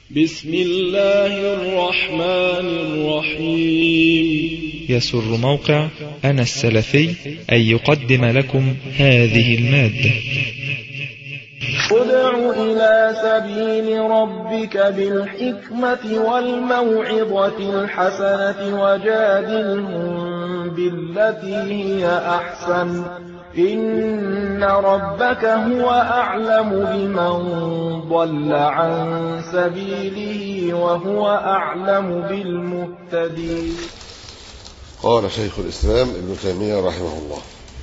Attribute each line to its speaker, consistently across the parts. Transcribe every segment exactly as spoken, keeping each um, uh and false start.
Speaker 1: بسم الله الرحمن الرحيم.
Speaker 2: يسر موقع أنا السلفي أن يقدم لكم هذه المادة.
Speaker 3: ادع إلى سبيل ربك بالحكمة والموعظة الحسنة وجادلهم بالتي هي أحسن إن ربك هو أعلم بمن ضل عن سبيله وهو أعلم بالمهتدين.
Speaker 4: قال شيخ الإسلام ابن تيمية رحمه الله: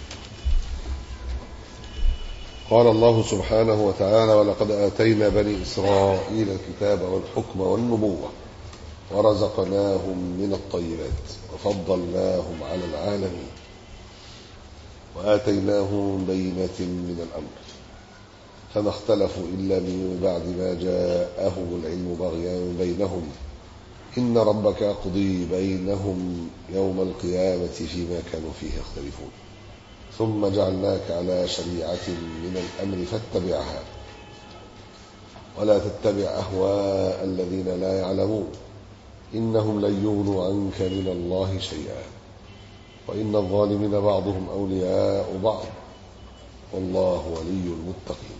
Speaker 4: قال الله سبحانه وتعالى: ولقد آتينا بني إسرائيل الكتاب والحكم والنبوة ورزقناهم من الطيبات وفضلناهم على العالمين وآتيناهم بينة من الأمر فما اختلفوا إلا من بعد ما جاءهم العلم بغيا بينهم إن ربك يقضي بينهم يوم القيامة فيما كانوا فيه يختلفون ثم جعلناك على شريعة من الأمر فاتبعها ولا تتبع أهواء الذين لا يعلمون إنهم لن يغنوا عنك من الله شيئا وإن الظالمين بعضهم أولياء بعض والله ولي المتقين.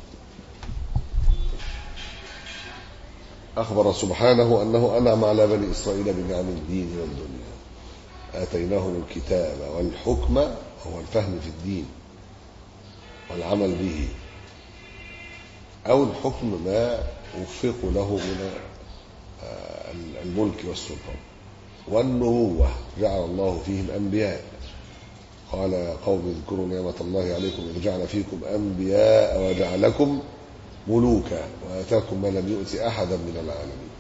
Speaker 4: أخبر سبحانه أنه أنعم على بني إسرائيل بنعم الدين والدنيا. آتيناهم الكتاب والحكم هو الفهم في الدين والعمل به أو الحكم ما وفق له من الملك والسلطان، والنبوة جعل الله فيهم أنبياء. قال قوم اذكروا نعمة الله عليكم إذ جعل فيكم أنبياء وجعلكم ملوكا وآتاكم ما لم يؤت أحدا من العالمين.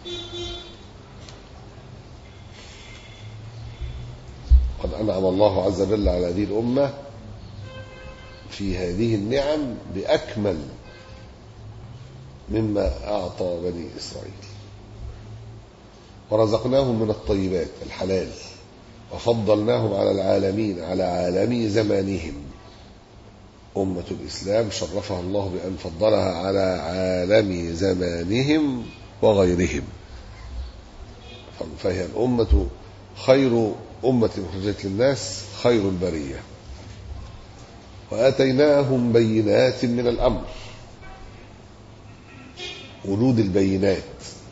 Speaker 4: قد أنعم الله عز وجل على هذه الأمة في هذه النعم بأكمل مما أعطى بني إسرائيل. ورزقناهم من الطيبات الحلال وفضلناهم على العالمين على عالمي زمانهم. أمة الإسلام شرفها الله بأن فضلها على عالم زمانهم وغيرهم، فهي الأمة خير أمة أخرجت للناس، خير البرية. وآتيناهم بينات من الأمر، وجود البينات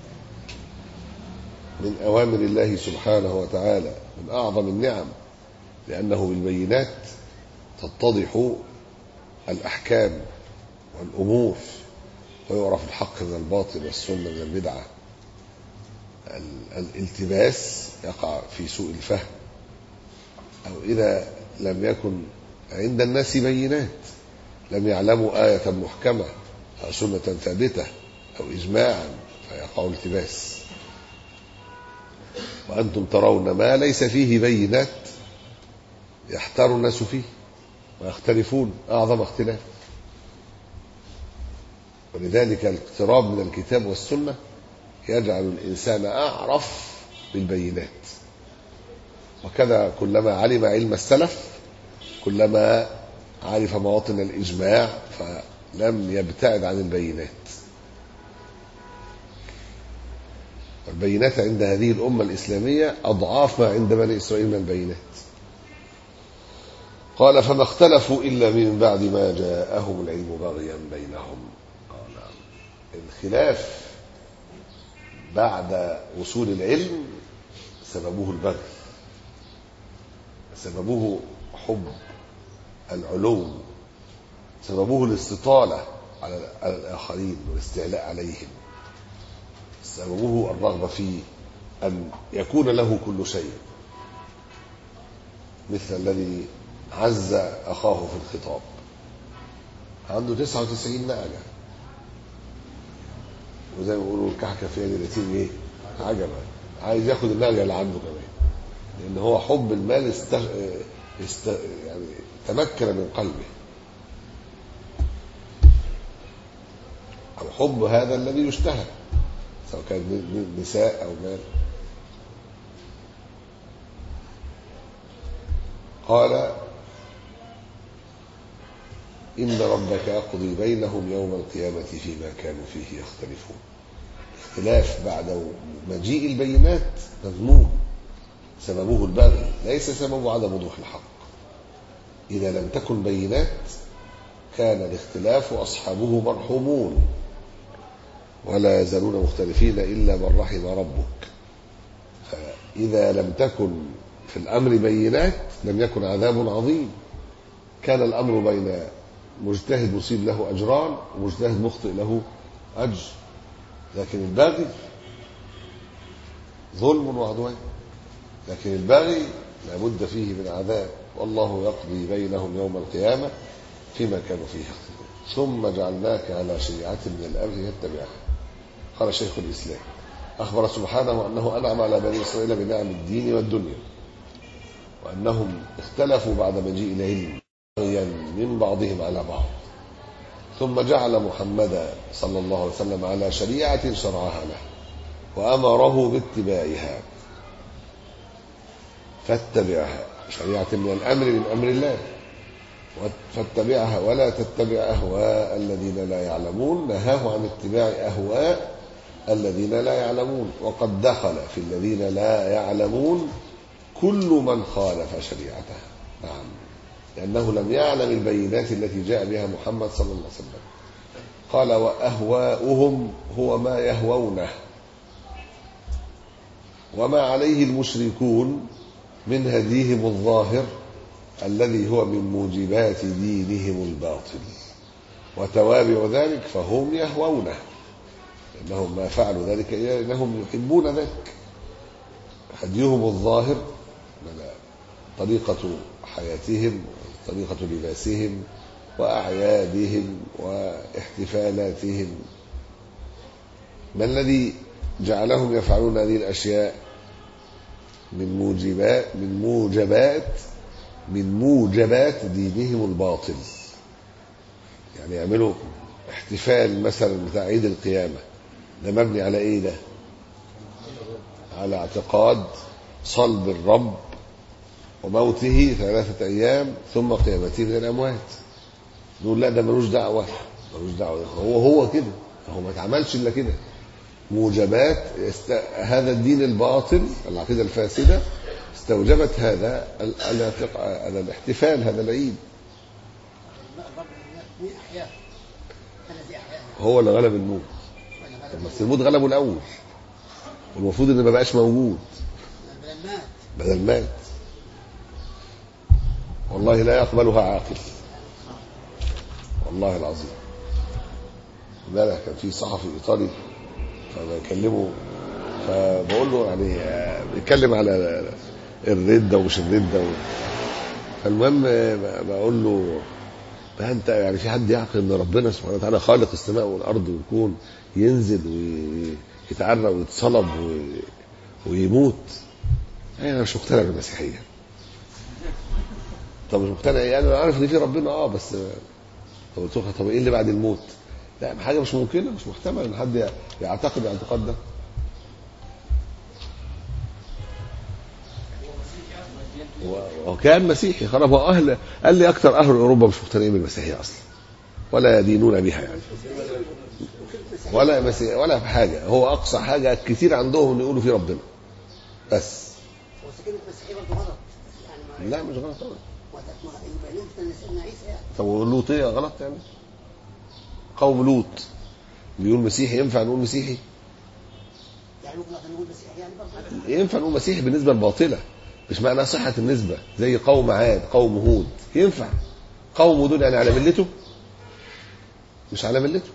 Speaker 4: من أوامر الله سبحانه وتعالى من أعظم النعم، لأنه بالبينات تتضح الأحكام والأمور ويعرف الحق من الباطل والسنة من البدعة. الالتباس يقع في سوء الفهم، أو إذا لم يكن عند الناس بينات لم يعلموا آية محكمة أو سنة ثابتة أو إجماعا فيقع التباس. وأنتم ترون ما ليس فيه بينات يحتار الناس فيه ويختلفون أعظم اختلاف. ولذلك الاقتراب من الكتاب والسنة يجعل الإنسان أعرف بالبينات. وكذا كلما علم علم السلف كلما عرف مواطن الإجماع فلم يبتعد عن البينات. البينات عند هذه الأمة الإسلامية أضعاف ما عند بني إسرائيل من البينات. قال فما اختلفوا إلا من بعد ما جاءهم العلم بغيا بينهم. الخلاف بعد وصول العلم سببه البغي، سببه حب العلو، سببه الاستطالة على الآخرين والاستعلاء عليهم، سببه الرغبة في أن يكون له كل شيء، مثل الذي عز أخاه في الخطاب عنده تسعة وتسعين نعجة، وزي ما بيقولوا الكحكة في يد اليتيم ايه عجبا، عايز ياخد النعجة اللي عنده كمان، لأن هو حب المال است... است... يعني تمكن من قلبه، أو حب هذا الذي يشتهى سواء كان نساء أو مال. قال إن ربك يقضي بينهم يوم القيامة فيما كانوا فيه يختلفون. الاختلاف بعد مجيء البينات مذموم، سببه البغي ليس سببه عدم وضوح الحق. إذا لم تكن بينات كان الاختلاف أصحابه مرحومون، ولا يزالون مختلفين إلا من رحم ربك. فإذا لم تكن في الأمر بينات لم يكن عذاب عظيم. كان الأمر بين مجتهد مصيب له أجران ومجتهد مخطئ له أجر، لكن الباغي ظلم وعدوان، لكن الباغي لابد فيه من عذاب، والله يقضي بينهم يوم القيامة فيما كانوا فيه يختلفون. ثم جعلناك على شريعة من الأمر فاتبعها. قال شيخ الإسلام: أخبر سبحانه أنه أنعم على بني إسرائيل بنعم الدين والدنيا، وأنهم اختلفوا بعد مجيء العلم من بعضهم على بعض، ثم جعل محمدا صلى الله عليه وسلم على شريعة شرعها له وأمره باتباعها فاتبعها. شريعة من الأمر من أمر الله، فاتبعها ولا تتبع أهواء الذين لا يعلمون. نهاه عن اتباع أهواء الذين لا يعلمون، وقد دخل في الذين لا يعلمون كل من خالف شريعته. نعم، لأنه لم يعلم البينات التي جاء بها محمد صلى الله عليه وسلم. قال: وأهواؤهم هو ما يهوونه وما عليه المشركون من هديهم الظاهر الذي هو من موجبات دينهم الباطل، وتوابع ذلك فهم يهوونه، لأنهم ما فعلوا ذلك لأنهم يحبون ذلك. هديهم الظاهر طريقة حياتهم، طريقة لباسهم وأعيادهم واحتفالاتهم. ما الذي جعلهم يفعلون هذه الأشياء؟ من موجبات من موجبات من موجبات دينهم الباطل. يعني يعملوا احتفال مثلا بتاع عيد القيامة، ده مبني على ايه؟ ده على اعتقاد صلب الرب وموته ثلاثة أيام ثم قيامته من الأموات. نقول لا، ده ملوش دعوة، ملوش دعوة، هو هو كده، هو ما اتعملش إلا كده. موجبات است... هذا الدين الباطل، العقيدة الفاسدة استوجبت هذا هذا الاحتفال، هذا العيد. هو اللي غلب الموت، بس الموت غلبه الأول، والمفروض إنه ما بقاش موجود بدل مات. والله لا يقبلها عاقل، والله العظيم. امبارح كان في صحفي ايطالي فبكلمه، فبقول له يعني بيتكلم على الردة ومش الردة و... فالمهم بقول له: بقى انت يعني في حد يعقل ان ربنا سبحانه وتعالى خالق السماء والارض والكون ينزل ويتعرى ويتصلب ويموت؟ يعني انا مش مقتنع بالمسيحيه. طب مش مقتنع ايه؟ انا عارف ان في ربنا اه بس طب قلت له: طب ايه اللي بعد الموت؟ لا، حاجه مش ممكنه، مش محتمل ان حد يعتقد الاعتقاد ده. وكان مسيحي خرب اهل، قال لي اكثر اهل اوروبا مش مقتنعين بالمسيحيه اصلا ولا يدينون بها يعني، ولا مسيحي ولا في حاجه. هو اقصى حاجه كتير عندهم ان يقولوا في ربنا بس. لا مش غلط طبعا. طب لوط ايه غلط يعني؟ قوم لوط بيقول مسيحي، ينفع نقول مسيحي؟ ينفع نقول مسيحي بالنسبه الباطله، مش معنى صحه النسبه. زي قوم عاد، قوم هود، ينفع. قوم دول يعني على ملته؟ مش على ملته.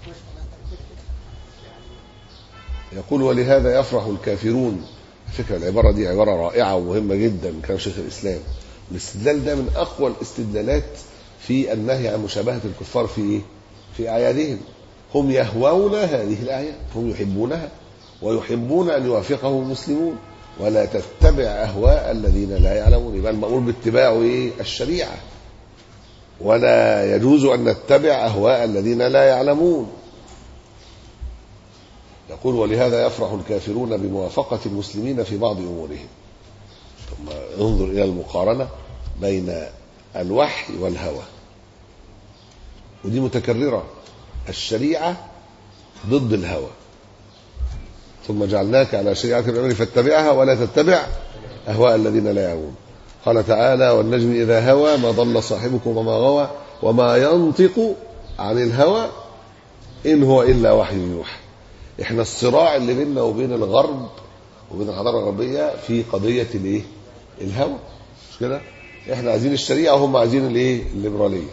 Speaker 4: يقول: ولهذا يفرح الكافرون. فكرة العبارة دي عبارة رائعة ومهمة جدا من كلام شيخ الإسلام. الاستدلال ده من أقوى الاستدلالات في النهي عن مشابهة الكفار في إيه؟ في أعيادهم. هم يهوون هذه الأعياد، هم يحبونها ويحبون أن يوافقهم المسلمون. ولا تتبع أهواء الذين لا يعلمون. يبقى المأمور باتباع إيه؟ الشريعة. ولا يجوز أن نتبع أهواء الذين لا يعلمون. يقول: ولهذا يفرح الكافرون بموافقة المسلمين في بعض أمورهم. ثم انظر إلى المقارنة بين الوحي والهوى، ودي متكررة. الشريعة ضد الهوى، ثم جعلناك على شريعة من الأمر فاتبعها ولا تتبع أهواء الذين لا يعلمون. قال تعالى والنجم إذا هوى ما ضل صاحبكم وما غوى وما ينطق عن الهوى إن هو إلا وحي يوحى. إحنا الصراع اللي بيننا وبين الغرب وبين الحضارة الغربية في قضية الإيه؟ الهوى، مش كده؟ إحنا عايزين الشريعة وهم عايزين الإيه؟ الليبرالية.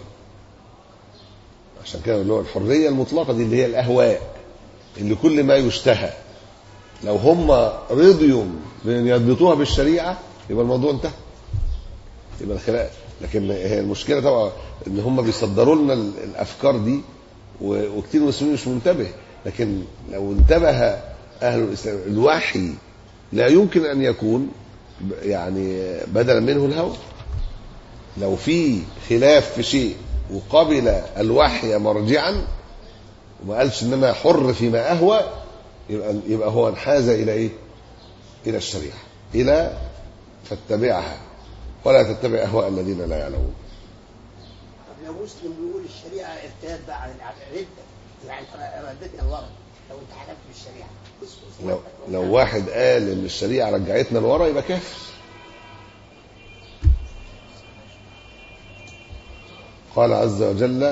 Speaker 4: عشان كده اللي هو الحرية المطلقة دي اللي هي الأهواء اللي كل ما يشتهى لو هم رضيوا بأن يضبطوها بالشريعة يبقى الموضوع انتهى، يبقى الخلاف. لكن هي المشكلة طبعا ان هم بيصدروا لنا الأفكار دي وكتير مسلمين مش منتبه. لكن لو انتبه أهل الإسلام الوحي لا يمكن أن يكون يعني بدلا منه الهوى. لو في خلاف في شيء وقبل الوحي مرجعا وما قالش ان انا حر فيما اهوى يبقى يبقى هو انحاز الى ايه؟ الى الشريعه، الى فاتبعها ولا تتبع اهواء الذين لا يعلمون.
Speaker 5: طب لو مسلم بيقول الشريعه ارتاد بقى عن الرده يعني ردتنا لورا لو انت حلفت بالشريعه
Speaker 4: لو لو واحد قال ان الشريعه رجعتنا لورا يبقى كافر. قال عز وجل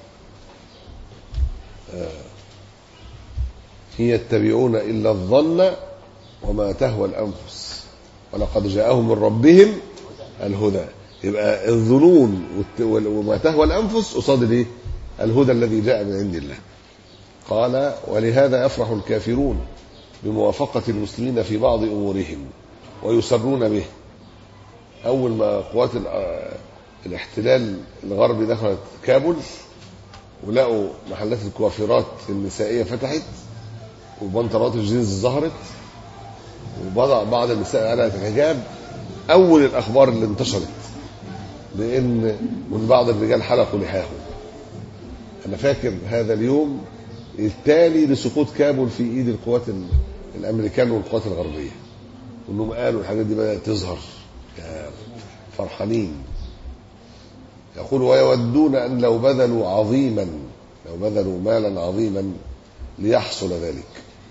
Speaker 4: إن يتبعون إلا الظن وما تهوى الأنفس ولقد جاءهم من ربهم الهدى. يبقى الظنون وما تهوى الأنفس قصاد الايه؟ الهدى الذي جاء من عند الله. قال ولهذا يفرح الكافرون بموافقة المسلمين في بعض أمورهم ويسرون به. أول ما قوات الاحتلال الغربي دخلت كابول ولقوا محلات الكوافيرات النسائية فتحت وبنطلونات الجينز ظهرت وبعض النساء قلعت الحجاب، أول الأخبار اللي انتشرت لأن من بعض الرجال حلقوا لحاهم. أنا فاكر هذا اليوم التالي لسقوط كابول في إيد القوات الأمريكان والقوات الغربية، وأنهم قالوا الحاجات دي بدأت تظهر فرحانين. يقول ويودون أن لو بذلوا عظيما لو بذلوا مالا عظيما ليحصل ذلك.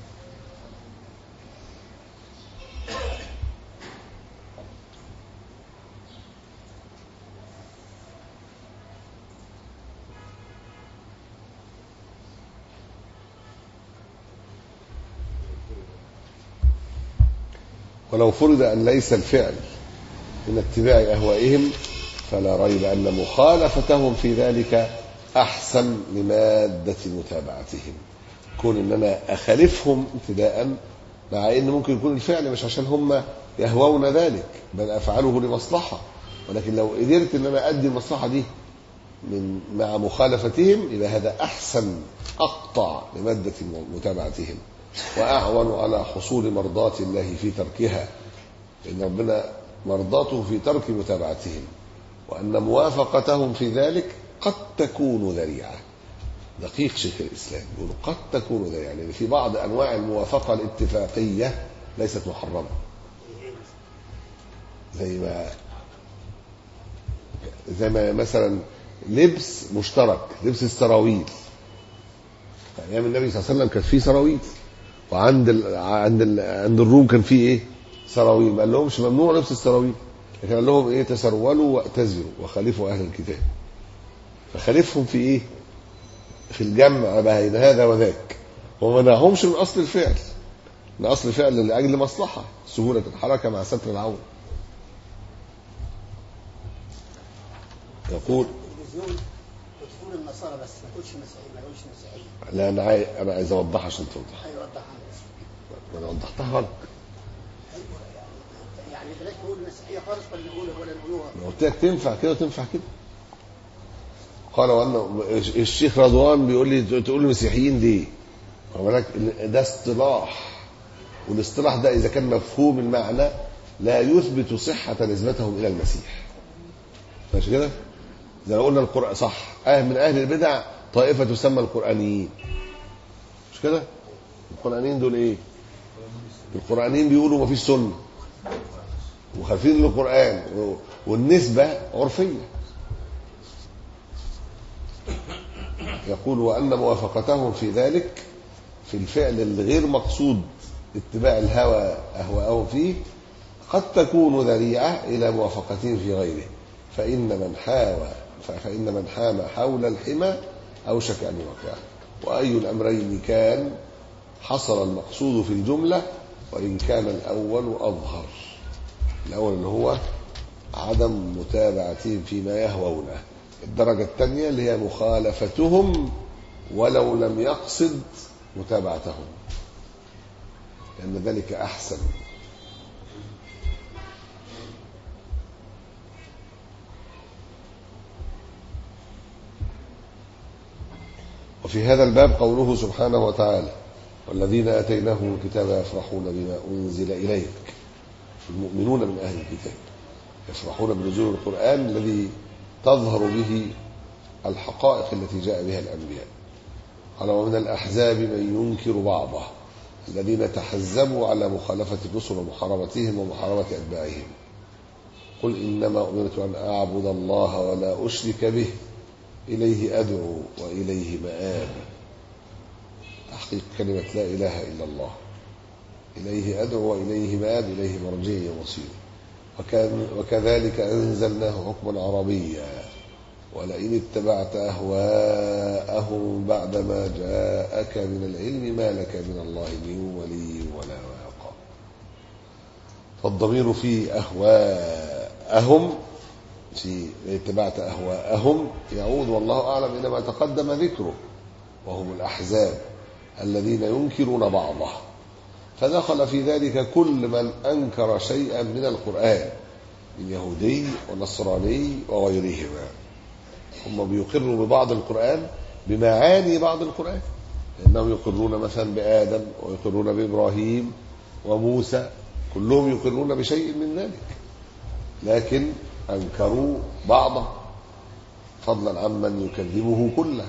Speaker 4: ولو فرض أن ليس الفعل من اتباع أهوائهم فلا ريب أن مخالفتهم في ذلك أحسن لمادة متابعتهم. كون أن أنا أخالفهم ابتداء مع أن ممكن يكون الفعل مش عشان هم يهوون ذلك بل أفعله لمصلحة، ولكن لو قدرت أن أنا أدي المصلحة دي من مع مخالفتهم إلى هذا أحسن أقطع لمادة متابعتهم وأعون على حصول مرضاة الله في تركها، لأن ربنا مرضاته في ترك متابعتهم، وأن موافقتهم في ذلك قد تكون ذريعة. دقيق شيخ الإسلام يقول قد تكون ذريعة، يعني في بعض أنواع الموافقة الاتفاقية ليست محرمة، زي ما زي ما مثلا لبس مشترك، لبس السراويل. أيام النبي صلى الله عليه وسلم كان فيه سراويل، وعند ال... عند ال... عند الروم كان فيه إيه؟ سراويل. ما قال لهمش ممنوع لبس السراويل، لكن قال لهم إيه؟ تسرولوا واعتزلوا وخالفوا أهل الكتاب. فخالفهم في إيه؟ في الجمع بين هذا وذاك، وما منعهمش من أصل الفعل، من أصل الفعل لأجل مصلحة سهولة الحركة مع ستر العون. يقول
Speaker 5: تقول النصارى بس ما تقولش مسيحيين، ما تقولش مسيحيين.
Speaker 4: لا أنا عايز أنا عايز أوضحها عشان توضح.
Speaker 5: أيوة وضحها.
Speaker 4: أنا وضحتها غلط.
Speaker 5: أيوة يعني يعني بلاش نقول مسيحية خالص ولا نقولها ولا نقولوها.
Speaker 4: أنا قلت لك تنفع كده وتنفع كده. قال وأن الشيخ رضوان بيقول لي تقول المسيحيين ليه؟ ولكن ده اصطلاح، والاصطلاح ده إذا كان مفهوم المعنى لا يثبت صحة نسبتهم إلى المسيح. ماشي كده؟ إذا قلنا القرآن صح، أهل من أهل البدع طائفة تسمى القرآنيين. مش كده؟ القرآنيين دول إيه؟ القرآنيين بيقولوا ما فيش سنة وخالفين للقرآن، والنسبة عرفية. يقول وأن موافقتهم في ذلك في الفعل الغير مقصود اتباع الهوى أهواءهم فيه قد تكون ذريعة إلى موافقتهم في غيره، فإن من حاوى فإن من حام حول الحمى أوشك أن يوقعه. وأي الأمرين كان حصل المقصود في الجملة، وإن كان الأول أظهر. الأول اللي هو عدم متابعتهم فيما يهوونه، الدرجة الثانية اللي هي مخالفتهم ولو لم يقصد متابعتهم، لأن ذلك أحسن. وفي هذا الباب قوله سبحانه وتعالى: والذين آتيناهم الكتاب يفرحون بما أنزل إليك. المؤمنون من أهل الكتاب يفرحون بنزول القرآن الذي تظهر به الحقائق التي جاء بها الأنبياء. قال: ومن الأحزاب من ينكر بعضه الذين تحزبوا على مخالفة الرسل ومحاربتهم ومحاربة أتباعهم. قل إنما أمرت أن أعبد الله ولا أشرك به إليه أدعو وإليه مآب. تحقيق كلمة لا إله إلا الله. إليه أدعو وإليه مآب، إليه مرجعي ومصيري. وكذلك أنزلناه حكما عربيا ولئن اتبعت أهواءهم بعدما جاءك من العلم ما لك من الله من ولي ولا واق. فالضمير في أهواءهم في اتبعت أهواءهم يعود والله أعلم إلى ما تقدم ذكره، وهم الأحزاب الذين ينكرون بعضه، فدخل في ذلك كل من أنكر شيئا من القرآن من يهودي ونصراني وغيرهما. هم بيقروا ببعض القرآن بمعاني بعض القرآن، لأنهم يقرون مثلا بآدم ويقرون بإبراهيم وموسى، كلهم يقرون بشيء من ذلك، لكن أنكروا بعضه فضلا عمن يكذبه كله.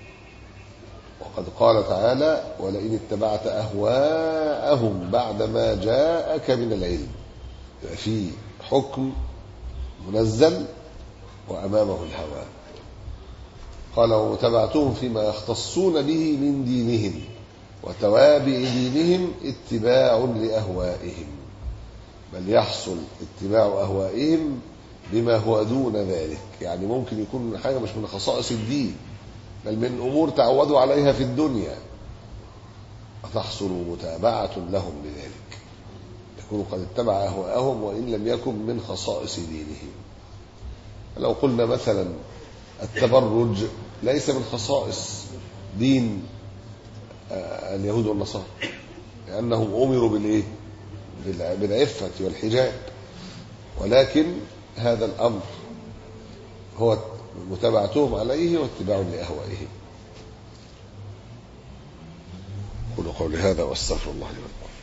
Speaker 4: وقد قال تعالى: ولئن اتبعت أهواءهم بعدما جاءك من العلم. في حكم منزل وأمامه الهوى. قال: ومتابعتهم فيما يختصون به من دينهم وتوابع دينهم اتباع لأهوائهم، بل يحصل اتباع أهوائهم بما هو دون ذلك. يعني ممكن يكون من حاجة مش من خصائص الدين، بل من أمور تعودوا عليها في الدنيا، وتحصل متابعة لهم بذلك، يكون قد اتبع أهواءهم وإن لم يكن من خصائص دينهم. لو قلنا مثلا التبرج ليس من خصائص دين اليهود والنصارى، لأنهم أمروا بالإيه؟ بالعفة والحجاب، ولكن هذا الأمر هو متابعتهم عليه واتباع لأهوائهم. قولوا قولي هذا واستغفر الله لي ولكم.